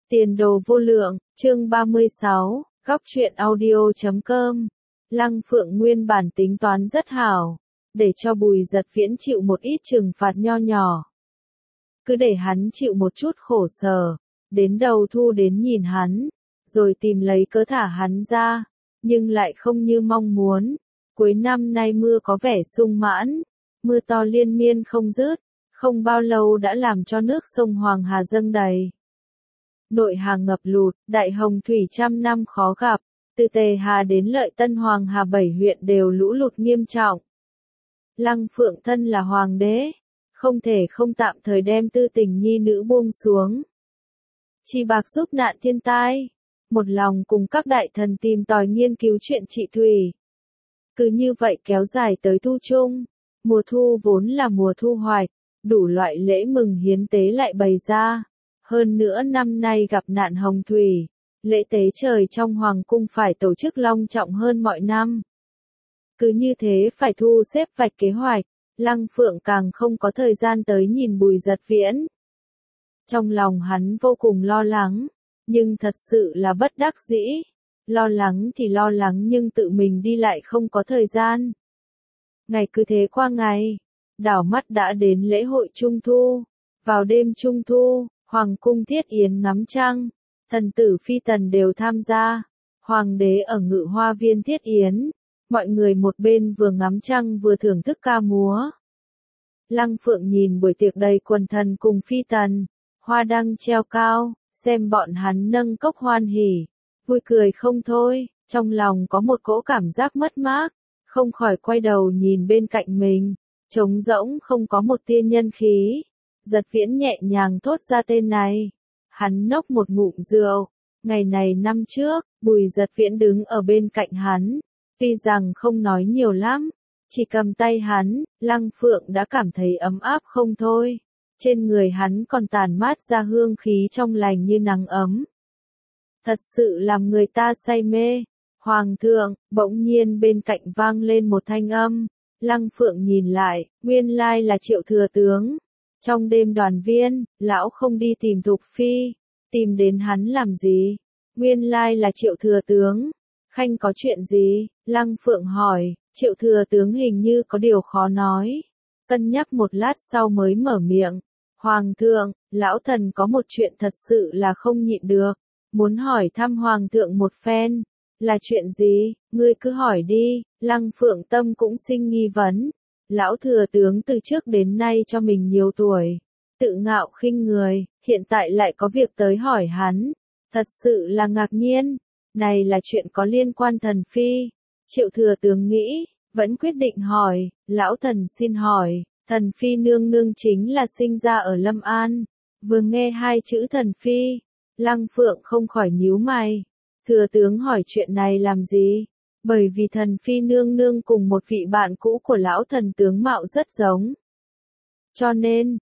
Tiền đồ vô lượng, chương 36, góc truyện audio.com. Lăng Phượng nguyên bản tính toán rất hảo, để cho Bùi Giật Viễn chịu một ít trừng phạt nho nhỏ. Cứ để hắn chịu một chút khổ sở, đến đầu thu đến nhìn hắn, rồi tìm lấy cớ thả hắn ra, nhưng lại không như mong muốn. Cuối năm nay mưa có vẻ sung mãn, mưa to liên miên không dứt, không bao lâu đã làm cho nước sông Hoàng Hà dâng đầy. Nội Hà ngập lụt, đại hồng thủy trăm năm khó gặp, từ Tề Hà đến Lợi Tân Hoàng Hà 7 huyện đều lũ lụt nghiêm trọng. Lăng Phượng thân là hoàng đế, không thể không tạm thời đem tư tình nhi nữ buông xuống. Chi bạc giúp nạn thiên tai, một lòng cùng các đại thần tìm tòi nghiên cứu chuyện trị thủy. Cứ như vậy kéo dài tới thu trung, mùa thu vốn là mùa thu hoạch, đủ loại lễ mừng hiến tế lại bày ra. Hơn nữa năm nay gặp nạn hồng thủy, lễ tế trời trong hoàng cung phải tổ chức long trọng hơn mọi năm. Cứ như thế phải thu xếp vạch kế hoạch, Lăng Phượng càng không có thời gian tới nhìn Bùi Giật Viễn. Trong lòng hắn vô cùng lo lắng, nhưng thật sự là bất đắc dĩ. Lo lắng thì lo lắng nhưng tự mình đi lại không có thời gian. Ngày cứ thế qua ngày, đảo mắt đã đến lễ hội Trung Thu. Vào đêm Trung Thu, Hoàng cung thiết yến ngắm trăng, thần tử phi tần đều tham gia. Hoàng đế ở Ngự Hoa viên thiết yến, mọi người một bên vừa ngắm trăng vừa thưởng thức ca múa. Lăng Phượng nhìn buổi tiệc đầy quần thần cùng phi tần, hoa đăng treo cao, xem bọn hắn nâng cốc hoan hỉ, vui cười không thôi, trong lòng có một cỗ cảm giác mất mát, không khỏi quay đầu nhìn bên cạnh mình, trống rỗng không có một tia nhân khí. Giật Viễn nhẹ nhàng thốt ra tên này. Hắn nốc một ngụm rượu. Ngày này năm trước, Bùi Giật Viễn đứng ở bên cạnh hắn. Tuy rằng không nói nhiều lắm, chỉ cầm tay hắn, Lăng Phượng đã cảm thấy ấm áp không thôi. Trên người hắn còn tản mát ra hương khí trong lành như nắng ấm. Thật sự làm người ta say mê. Hoàng thượng, bỗng nhiên bên cạnh vang lên một thanh âm. Lăng Phượng nhìn lại, nguyên lai là Triệu thừa tướng. Trong đêm đoàn viên, lão không đi tìm Thục Phi, tìm đến hắn làm gì? Nguyên lai là Triệu thừa tướng. Khanh có chuyện gì? Lăng Phượng hỏi. Triệu thừa tướng hình như có điều khó nói. Cân nhắc một lát sau mới mở miệng. Hoàng thượng, lão thần có một chuyện thật sự là không nhịn được. Muốn hỏi thăm Hoàng thượng một phen. Là chuyện gì? Ngươi cứ hỏi đi. Lăng Phượng tâm cũng sinh nghi vấn. Lão thừa tướng từ trước đến nay cho mình nhiều tuổi, tự ngạo khinh người, hiện tại lại có việc tới hỏi hắn, thật sự là ngạc nhiên. Này là chuyện có liên quan thần phi. Triệu thừa tướng nghĩ, vẫn quyết định hỏi. Lão thần xin hỏi, thần phi nương nương chính là sinh ra ở Lâm An. Vừa nghe hai chữ thần phi, Lăng Phượng không khỏi nhíu mày. Thừa tướng hỏi chuyện này làm gì? Bởi vì thần phi nương nương cùng một vị bạn cũ của lão thần tướng mạo rất giống. Cho nên,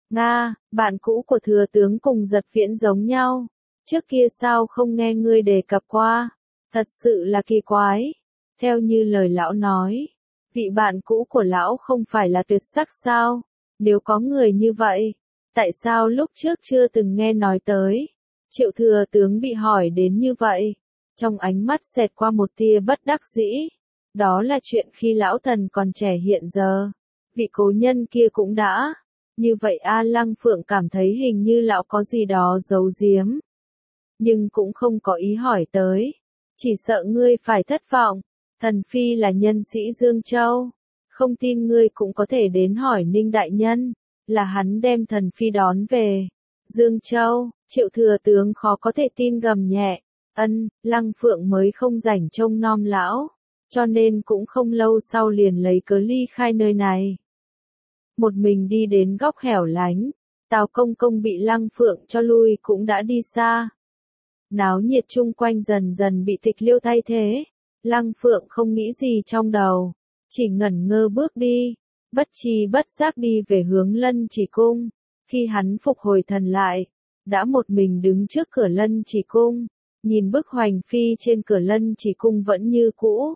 bạn cũ của thừa tướng cùng Giật Viễn giống nhau. Trước kia sao không nghe ngươi đề cập qua? Thật sự là kỳ quái. Theo như lời lão nói, vị bạn cũ của lão không phải là tuyệt sắc sao? Nếu có người như vậy, tại sao lúc trước chưa từng nghe nói tới? Triệu thừa tướng bị hỏi đến như vậy. Trong ánh mắt xẹt qua một tia bất đắc dĩ. Đó là chuyện khi lão thần còn trẻ hiện giờ. Vị cố nhân kia cũng đã. Như vậy Lăng Phượng cảm thấy hình như lão có gì đó giấu giếm. Nhưng cũng không có ý hỏi tới. Chỉ sợ ngươi phải thất vọng. Thần phi là nhân sĩ Dương Châu. Không tin ngươi cũng có thể đến hỏi Ninh đại nhân. Là hắn đem thần phi đón về Dương Châu. Triệu thừa tướng khó có thể tin gầm nhẹ. Lăng Phượng mới không rảnh trông nom lão, cho nên cũng không lâu sau liền lấy cớ ly khai nơi này. Một mình đi đến góc hẻo lánh, Tào Công Công bị Lăng Phượng cho lui cũng đã đi xa. Náo nhiệt chung quanh dần dần bị Tịch Liêu thay thế, Lăng Phượng không nghĩ gì trong đầu, chỉ ngẩn ngơ bước đi, bất tri bất giác đi về hướng Lân Chỉ Cung. Khi hắn phục hồi thần lại, đã một mình đứng trước cửa Lân Chỉ Cung. Nhìn bức hoành phi trên cửa Lân Chỉ Cung vẫn như cũ.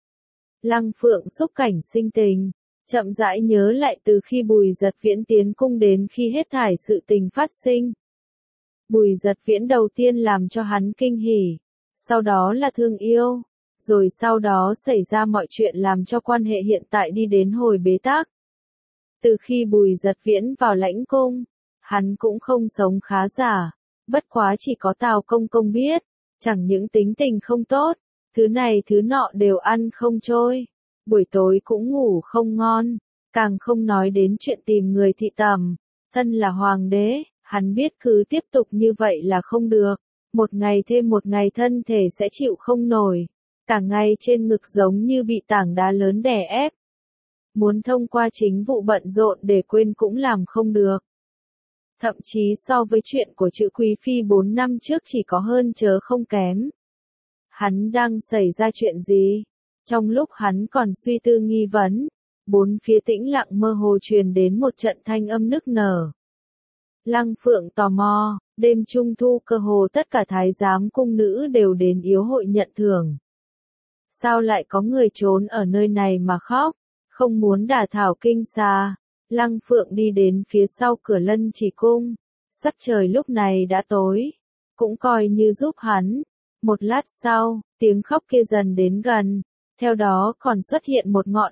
Lăng Phượng xúc cảnh sinh tình, chậm rãi nhớ lại từ khi Bùi Giật Viễn tiến cung đến khi hết thảy sự tình phát sinh. Bùi Giật Viễn đầu tiên làm cho hắn kinh hỉ, sau đó là thương yêu, rồi sau đó xảy ra mọi chuyện làm cho quan hệ hiện tại đi đến hồi bế tắc. Từ khi Bùi Giật Viễn vào lãnh cung, hắn cũng không sống khá giả, bất quá chỉ có Tào Công Công biết, chẳng những tính tình không tốt, thứ này thứ nọ đều ăn không trôi, buổi tối cũng ngủ không ngon, càng không nói đến chuyện tìm người thị tẩm. Thân là hoàng đế, hắn biết cứ tiếp tục như vậy là không được, một ngày thêm một ngày thân thể sẽ chịu không nổi, cả ngày trên ngực giống như bị tảng đá lớn đè ép. Muốn thông qua chính vụ bận rộn để quên cũng làm không được. Thậm chí so với chuyện của chữ Quý Phi 4 năm trước chỉ có hơn chớ không kém. Hắn đang xảy ra chuyện gì? Trong lúc hắn còn suy tư nghi vấn, bốn phía tĩnh lặng mơ hồ truyền đến một trận thanh âm nức nở. Lăng Phượng tò mò, đêm trung thu cơ hồ tất cả thái giám cung nữ đều đến yến hội nhận thưởng. Sao lại có người trốn ở nơi này mà khóc, không muốn đả thảo kinh xa. Lăng Phượng đi đến phía sau cửa Lân Chỉ cung, sắc trời lúc này đã tối, cũng coi như giúp hắn. Một lát sau, tiếng khóc kia dần đến gần, theo đó còn xuất hiện một ngọn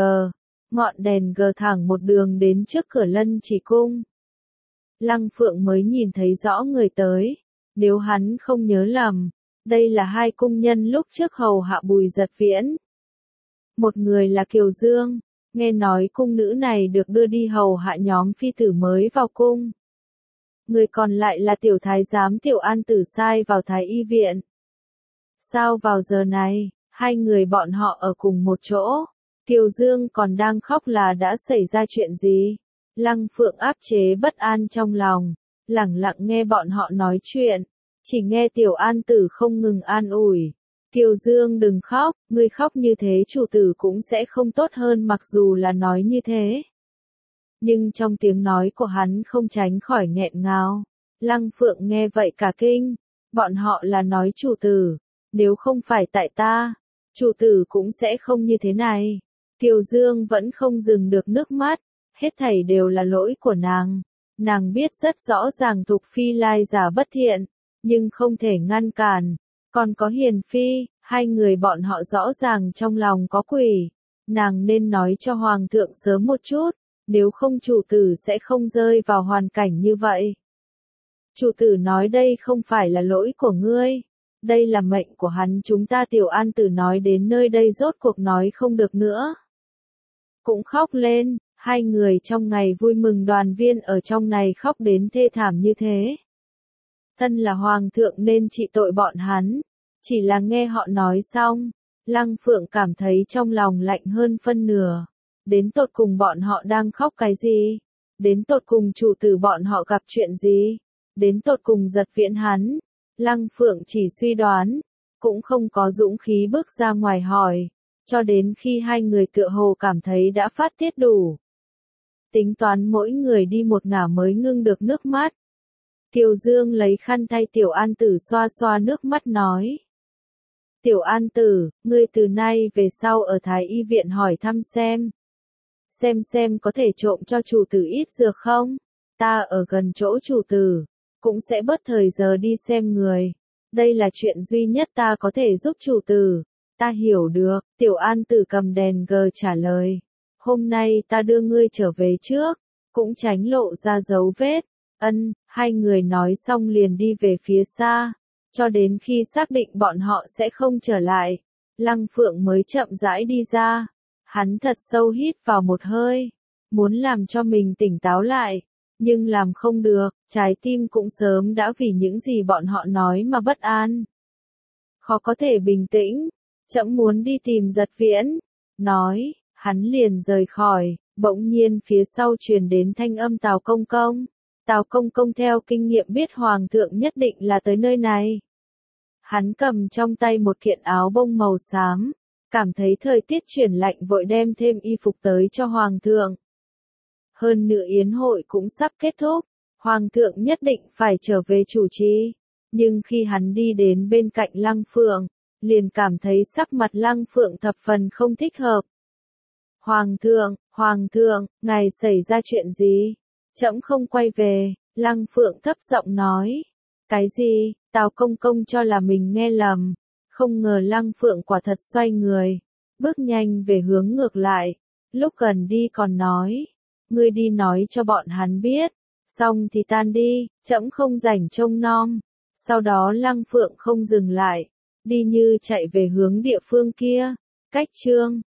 đèn gờ thẳng một đường đến trước cửa Lân Chỉ cung. Lăng Phượng mới nhìn thấy rõ người tới, nếu hắn không nhớ lầm, đây là hai cung nhân lúc trước hầu hạ Bùi Giật Viễn. Một người là Kiều Dương, nghe nói cung nữ này được đưa đi hầu hạ nhóm phi tử mới vào cung. Người còn lại là tiểu thái giám Tiểu An Tử sai vào thái y viện. Sao vào giờ này, hai người bọn họ ở cùng một chỗ, Kiều Dương còn đang khóc là đã xảy ra chuyện gì? Lăng Phượng áp chế bất an trong lòng, lẳng lặng nghe bọn họ nói chuyện, chỉ nghe Tiểu An Tử không ngừng an ủi. Kiều Dương đừng khóc, ngươi khóc như thế chủ tử cũng sẽ không tốt hơn mặc dù là nói như thế. Nhưng trong tiếng nói của hắn không tránh khỏi nghẹn ngào. Lăng Phượng nghe vậy cả kinh, bọn họ là nói chủ tử, nếu không phải tại ta, chủ tử cũng sẽ không như thế này. Kiều Dương vẫn không dừng được nước mắt, hết thảy đều là lỗi của nàng biết rất rõ ràng Thục Phi lai giả bất thiện, nhưng không thể ngăn cản. Còn có Hiền Phi, hai người bọn họ rõ ràng trong lòng có quỷ, nàng nên nói cho Hoàng thượng sớm một chút, nếu không chủ tử sẽ không rơi vào hoàn cảnh như vậy. Chủ tử nói đây không phải là lỗi của ngươi, đây là mệnh của hắn. Chúng ta. Tiểu An Tử nói đến nơi đây rốt cuộc nói không được nữa, cũng khóc lên, hai người trong ngày vui mừng đoàn viên ở trong này khóc đến thê thảm như thế. Thân là Hoàng thượng nên trị tội bọn hắn, chỉ là nghe họ nói xong, Lăng Phượng cảm thấy trong lòng lạnh hơn phân nửa. Đến tột cùng bọn họ đang khóc cái gì? Đến tột cùng chủ tử bọn họ gặp chuyện gì? Đến tột cùng Giật Viễn hắn? Lăng Phượng chỉ suy đoán, cũng không có dũng khí bước ra ngoài hỏi, cho đến khi hai người tựa hồ cảm thấy đã phát tiết đủ. Tính toán mỗi người đi một ngả mới ngưng được nước mắt. Kiều Dương lấy khăn thay Tiểu An Tử xoa xoa nước mắt nói. Tiểu An Tử, ngươi từ nay về sau ở thái y viện hỏi thăm xem có thể trộm cho chủ tử ít dược không? Ta ở gần chỗ chủ tử, cũng sẽ bớt thời giờ đi xem người. Đây là chuyện duy nhất ta có thể giúp chủ tử. Ta hiểu được, Tiểu An Tử cầm đèn gờ trả lời. Hôm nay ta đưa ngươi trở về trước, cũng tránh lộ ra dấu vết. Ân, hai người nói xong liền đi về phía xa, cho đến khi xác định bọn họ sẽ không trở lại. Lăng Phượng mới chậm rãi đi ra. Hắn thật sâu hít vào một hơi, muốn làm cho mình tỉnh táo lại, nhưng làm không được, trái tim cũng sớm đã vì những gì bọn họ nói mà bất an. Khó có thể bình tĩnh, trẫm muốn đi tìm Giật Viễn, nói, hắn liền rời khỏi, bỗng nhiên phía sau truyền đến thanh âm Tào Công Công. Tào Công Công theo kinh nghiệm biết Hoàng thượng nhất định là tới nơi này. Hắn cầm trong tay một kiện áo bông màu xám, cảm thấy thời tiết chuyển lạnh vội đem thêm y phục tới cho Hoàng thượng. Hơn nữa yến hội cũng sắp kết thúc, Hoàng thượng nhất định phải trở về chủ trì. Nhưng khi hắn đi đến bên cạnh Lăng Phượng, liền cảm thấy sắc mặt Lăng Phượng thập phần không thích hợp. Hoàng thượng, ngài xảy ra chuyện gì? Trẫm không quay về, Lăng Phượng thấp giọng nói. Cái gì? Tào công công cho là mình nghe lầm. Không ngờ Lăng Phượng quả thật xoay người. Bước nhanh về hướng ngược lại. Lúc gần đi còn nói. Ngươi đi nói cho bọn hắn biết. Xong thì tan đi, trẫm không rảnh trông nom. Sau đó Lăng Phượng không dừng lại. Đi như chạy về hướng địa phương kia. Cách Trương